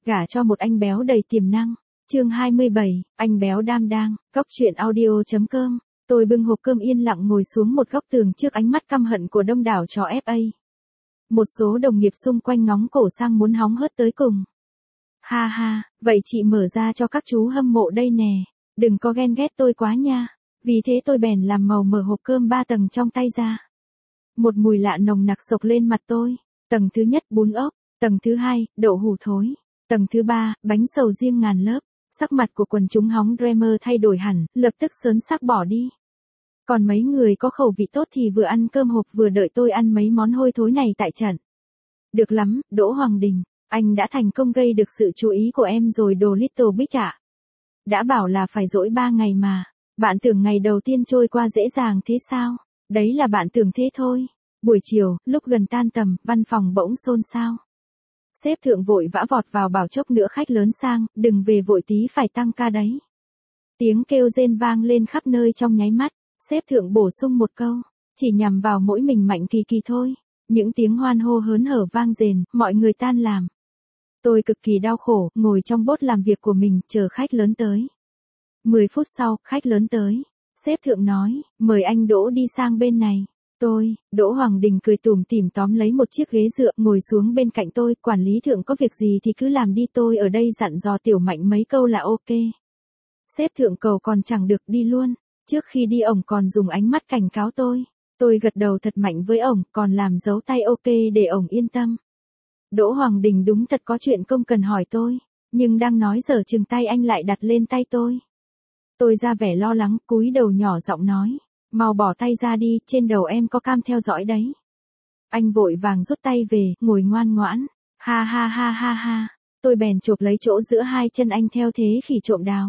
Gả cho một anh béo đầy tiềm năng. Chương 27, anh béo đam đang, Cóc truyện audio.com. Tôi bưng hộp cơm yên lặng ngồi xuống một góc tường trước ánh mắt căm hận của đông đảo trò FA. Một số đồng nghiệp xung quanh ngóng cổ sang muốn hóng hớt tới cùng. Ha ha, vậy chị mở ra cho các chú hâm mộ đây nè, đừng có ghen ghét tôi quá nha. Vì thế tôi bèn làm màu mở hộp cơm 3 tầng trong tay ra. Một mùi lạ nồng nặc xộc lên mặt tôi. Tầng thứ nhất bún ốc, tầng thứ hai, đậu hủ thối, tầng thứ ba, bánh sầu riêng ngàn lớp. Sắc mặt của quần chúng hóng dreamer thay đổi hẳn, lập tức sớn xác bỏ đi. Còn mấy người có khẩu vị tốt thì vừa ăn cơm hộp vừa đợi tôi ăn mấy món hôi thối này tại trận. Được lắm, Đỗ Hoàng Đình, anh đã thành công gây được sự chú ý của em rồi đồ Little Big ạ. Đã bảo là phải dỗi 3 ngày mà, bạn tưởng ngày đầu tiên trôi qua dễ dàng thế sao? Đấy là bạn tưởng thế thôi. Buổi chiều, lúc gần tan tầm, văn phòng bỗng xôn xao. Sếp thượng vội vã vọt vào bảo chốc nữa khách lớn sang, đừng về vội tí phải tăng ca đấy. Tiếng kêu rên vang lên khắp nơi trong nháy mắt, sếp thượng bổ sung một câu, chỉ nhằm vào mỗi mình Mạnh Kỳ Kỳ thôi. Những tiếng hoan hô hớn hở vang rền, mọi người tan làm. Tôi cực kỳ đau khổ, ngồi trong bốt làm việc của mình, chờ khách lớn tới. 10 phút sau, khách lớn tới. Sếp thượng nói, mời anh Đỗ đi sang bên này. Đỗ Hoàng Đình cười tủm tỉm tóm lấy một chiếc ghế dựa ngồi xuống bên cạnh tôi, quản lý thượng có việc gì thì cứ làm đi, tôi ở đây dặn dò Tiểu Mạnh mấy câu là ok. Sếp thượng cầu còn chẳng được đi luôn, trước khi đi ổng còn dùng ánh mắt cảnh cáo tôi. Tôi gật đầu thật mạnh với ổng, còn làm dấu tay ok để ổng yên tâm. Đỗ Hoàng Đình đúng thật có chuyện công cần hỏi tôi, nhưng đang nói dở chừng tay anh lại đặt lên tay tôi. Tôi ra vẻ lo lắng, cúi đầu nhỏ giọng nói. Mau bỏ tay ra đi, trên đầu em có cam theo dõi đấy. Anh vội vàng rút tay về, ngồi ngoan ngoãn. Ha ha ha ha ha. Tôi bèn chộp lấy chỗ giữa hai chân anh theo thế khỉ trộm đào.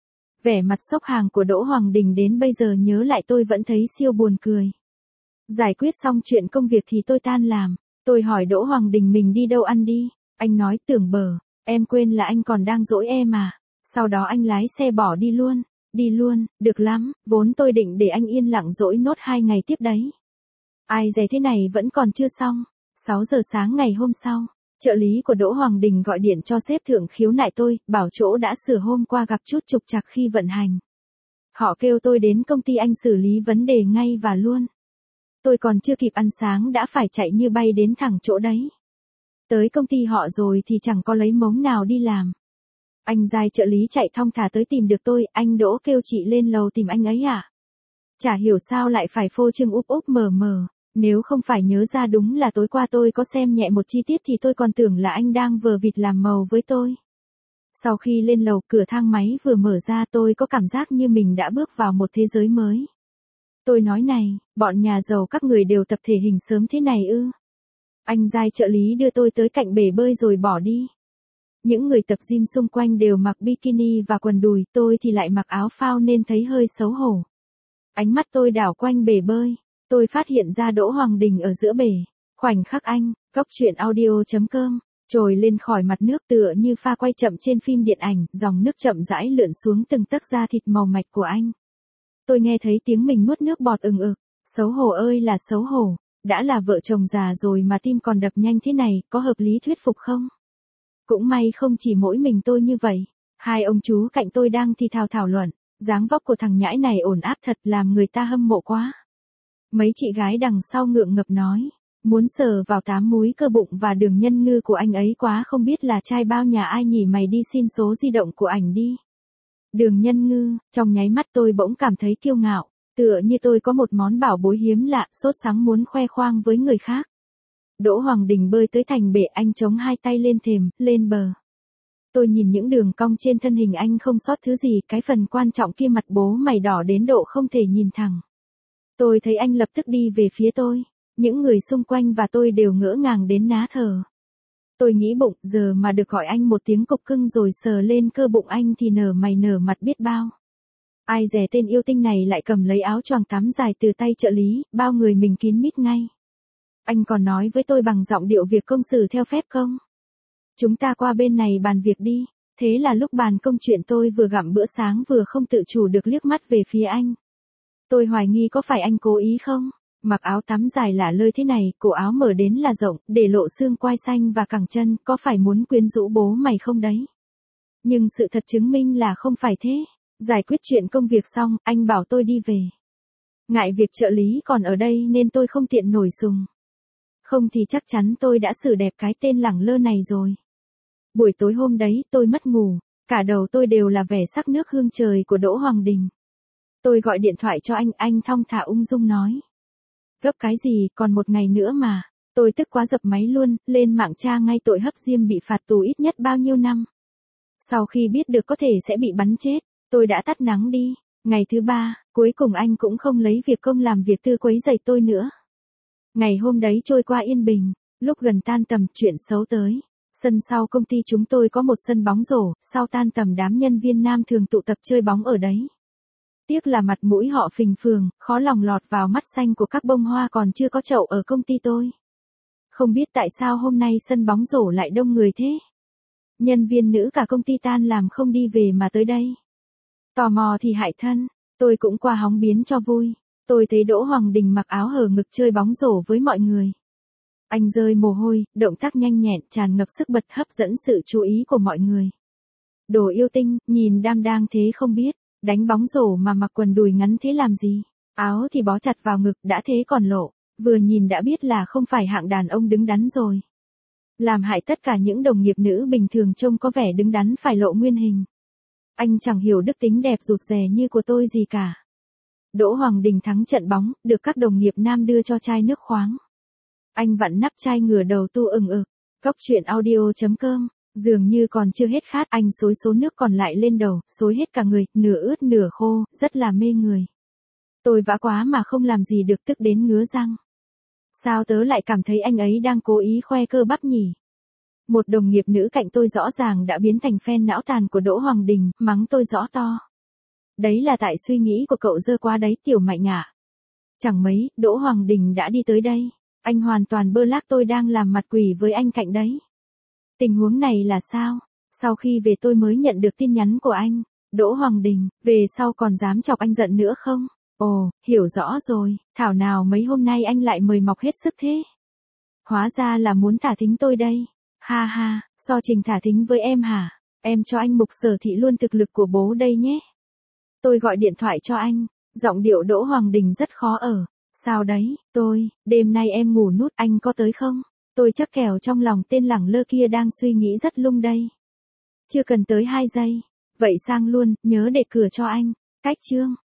Vẻ mặt sốc hàng của Đỗ Hoàng Đình đến bây giờ nhớ lại tôi vẫn thấy siêu buồn cười. Giải quyết xong chuyện công việc thì tôi tan làm. Tôi hỏi Đỗ Hoàng Đình mình đi đâu ăn đi. Anh nói tưởng bờ, em quên là anh còn đang dỗi em à. Sau đó anh lái xe bỏ đi luôn. Đi luôn, được lắm, vốn tôi định để anh yên lặng dỗi nốt 2 ngày tiếp đấy. Ai dè thế này vẫn còn chưa xong. 6 giờ sáng ngày hôm sau, trợ lý của Đỗ Hoàng Đình gọi điện cho sếp thượng khiếu nại tôi, bảo chỗ đã sửa hôm qua gặp chút trục trặc khi vận hành. Họ kêu tôi đến công ty anh xử lý vấn đề ngay và luôn. Tôi còn chưa kịp ăn sáng đã phải chạy như bay đến thẳng chỗ đấy. Tới công ty họ rồi thì chẳng có lấy mống nào đi làm. Anh giai trợ lý chạy thong thả tới tìm được tôi, anh Đỗ kêu chị lên lầu tìm anh ấy à? Chả hiểu sao lại phải phô trương úp úp mờ mờ, nếu không phải nhớ ra đúng là tối qua tôi có xem nhẹ một chi tiết thì tôi còn tưởng là anh đang vờ vịt làm màu với tôi. Sau khi lên lầu, cửa thang máy vừa mở ra tôi có cảm giác như mình đã bước vào một thế giới mới. Tôi nói này, bọn nhà giàu các người đều tập thể hình sớm thế này ư? Anh giai trợ lý đưa tôi tới cạnh bể bơi rồi bỏ đi. Những người tập gym xung quanh đều mặc bikini và quần đùi, tôi thì lại mặc áo phao nên thấy hơi xấu hổ. Ánh mắt tôi đảo quanh bể bơi, tôi phát hiện ra Đỗ Hoàng Đình ở giữa bể. Khoảnh khắc anh, Cóc truyện audio.com, trồi lên khỏi mặt nước tựa như pha quay chậm trên phim điện ảnh, dòng nước chậm rãi lượn xuống từng tấc da thịt màu mạch của anh. Tôi nghe thấy tiếng mình nuốt nước bọt ừng ực, xấu hổ ơi là xấu hổ, đã là vợ chồng già rồi mà tim còn đập nhanh thế này, có hợp lý thuyết phục không? Cũng may không chỉ mỗi mình tôi như vậy, hai ông chú cạnh tôi đang thì thào luận, dáng vóc của thằng nhãi này ổn áp thật làm người ta hâm mộ quá. Mấy chị gái đằng sau ngượng ngập nói, muốn sờ vào 8 múi cơ bụng và đường nhân ngư của anh ấy quá, không biết là trai bao nhà ai nhỉ, mày đi xin số di động của ảnh đi. Đường nhân ngư, trong nháy mắt tôi bỗng cảm thấy kiêu ngạo, tựa như tôi có một món bảo bối hiếm lạ, sốt sắng muốn khoe khoang với người khác. Đỗ Hoàng Đình bơi tới thành bể, anh chống hai tay lên thềm, lên bờ. Tôi nhìn những đường cong trên thân hình anh không sót thứ gì, cái phần quan trọng kia mặt bố mày đỏ đến độ không thể nhìn thẳng. Tôi thấy anh lập tức đi về phía tôi, những người xung quanh và tôi đều ngỡ ngàng đến ná thở. Tôi nghĩ bụng, giờ mà được gọi anh một tiếng cục cưng rồi sờ lên cơ bụng anh thì nở mày nở mặt biết bao. Ai dè tên yêu tinh này lại cầm lấy áo choàng tắm dài từ tay trợ lý, bao người mình kín mít ngay. Anh còn nói với tôi bằng giọng điệu việc công xử theo phép không? Chúng ta qua bên này bàn việc đi. Thế là lúc bàn công chuyện tôi vừa gặm bữa sáng vừa không tự chủ được liếc mắt về phía anh. Tôi hoài nghi có phải anh cố ý không? Mặc áo tắm dài lả lơi thế này, cổ áo mở đến là rộng, để lộ xương quai xanh và cẳng chân, có phải muốn quyến rũ bố mày không đấy? Nhưng sự thật chứng minh là không phải thế. Giải quyết chuyện công việc xong, anh bảo tôi đi về. Ngại việc trợ lý còn ở đây nên tôi không tiện nổi sùng. Không thì chắc chắn tôi đã xử đẹp cái tên lẳng lơ này rồi. Buổi tối hôm đấy tôi mất ngủ, cả đầu tôi đều là vẻ sắc nước hương trời của Đỗ Hoàng Đình. Tôi gọi điện thoại cho anh thong thả ung dung nói. Gấp cái gì, còn một ngày nữa mà. Tôi tức quá dập máy luôn, lên mạng tra ngay tội hấp diêm bị phạt tù ít nhất bao nhiêu năm. Sau khi biết được có thể sẽ bị bắn chết, tôi đã tắt nắng đi. Ngày thứ 3, cuối cùng anh cũng không lấy việc công làm việc tư quấy rầy tôi nữa. Ngày hôm đấy trôi qua yên bình, lúc gần tan tầm chuyện xấu tới. Sân sau công ty chúng tôi có một sân bóng rổ, sau tan tầm đám nhân viên nam thường tụ tập chơi bóng ở đấy. Tiếc là mặt mũi họ phình phường, khó lòng lọt vào mắt xanh của các bông hoa còn chưa có chậu ở công ty tôi. Không biết tại sao hôm nay sân bóng rổ lại đông người thế. Nhân viên nữ cả công ty tan làm không đi về mà tới đây. Tò mò thì hại thân, tôi cũng qua hóng biến cho vui. Tôi thấy Đỗ Hoàng Đình mặc áo hở ngực chơi bóng rổ với mọi người. Anh rơi mồ hôi, động tác nhanh nhẹn, tràn ngập sức bật hấp dẫn sự chú ý của mọi người. Đồ yêu tinh, nhìn đam đang thế không biết, đánh bóng rổ mà mặc quần đùi ngắn thế làm gì? Áo thì bó chặt vào ngực đã thế còn lộ, vừa nhìn đã biết là không phải hạng đàn ông đứng đắn rồi. Làm hại tất cả những đồng nghiệp nữ bình thường trông có vẻ đứng đắn phải lộ nguyên hình. Anh chẳng hiểu đức tính đẹp rụt rè như của tôi gì cả. Đỗ Hoàng Đình thắng trận bóng, được các đồng nghiệp nam đưa cho chai nước khoáng. Anh vặn nắp chai ngửa đầu tu ừng ực. Cóc truyện audio.com, dường như còn chưa hết khát, anh xối số nước còn lại lên đầu, xối hết cả người, nửa ướt nửa khô, rất là mê người. Tôi vã quá mà không làm gì được, tức đến ngứa răng. Sao tớ lại cảm thấy anh ấy đang cố ý khoe cơ bắp nhỉ? Một đồng nghiệp nữ cạnh tôi rõ ràng đã biến thành fan não tàn của Đỗ Hoàng Đình, mắng tôi rõ to. Đấy là tại suy nghĩ của cậu dơ quá đấy Tiểu Mạnh ạ. Chẳng mấy, Đỗ Hoàng Đình đã đi tới đây. Anh hoàn toàn bơ lác tôi đang làm mặt quỷ với anh cạnh đấy. Tình huống này là sao? Sau khi về tôi mới nhận được tin nhắn của anh. Đỗ Hoàng Đình, về sau còn dám chọc anh giận nữa không? Ồ, hiểu rõ rồi, thảo nào mấy hôm nay anh lại mời mọc hết sức thế? Hóa ra là muốn thả thính tôi đây. Ha ha, so trình thả thính với em hả? Em cho anh mục sở thị luôn thực lực của bố đây nhé. Tôi gọi điện thoại cho anh, giọng điệu Đỗ Hoàng Đình rất khó ở. Sao đấy, đêm nay em ngủ nút, anh có tới không? Tôi chắc kẻo trong lòng tên lẳng lơ kia đang suy nghĩ rất lung đây. Chưa cần tới 2 giây. Vậy sang luôn, nhớ để cửa cho anh. Cách chương.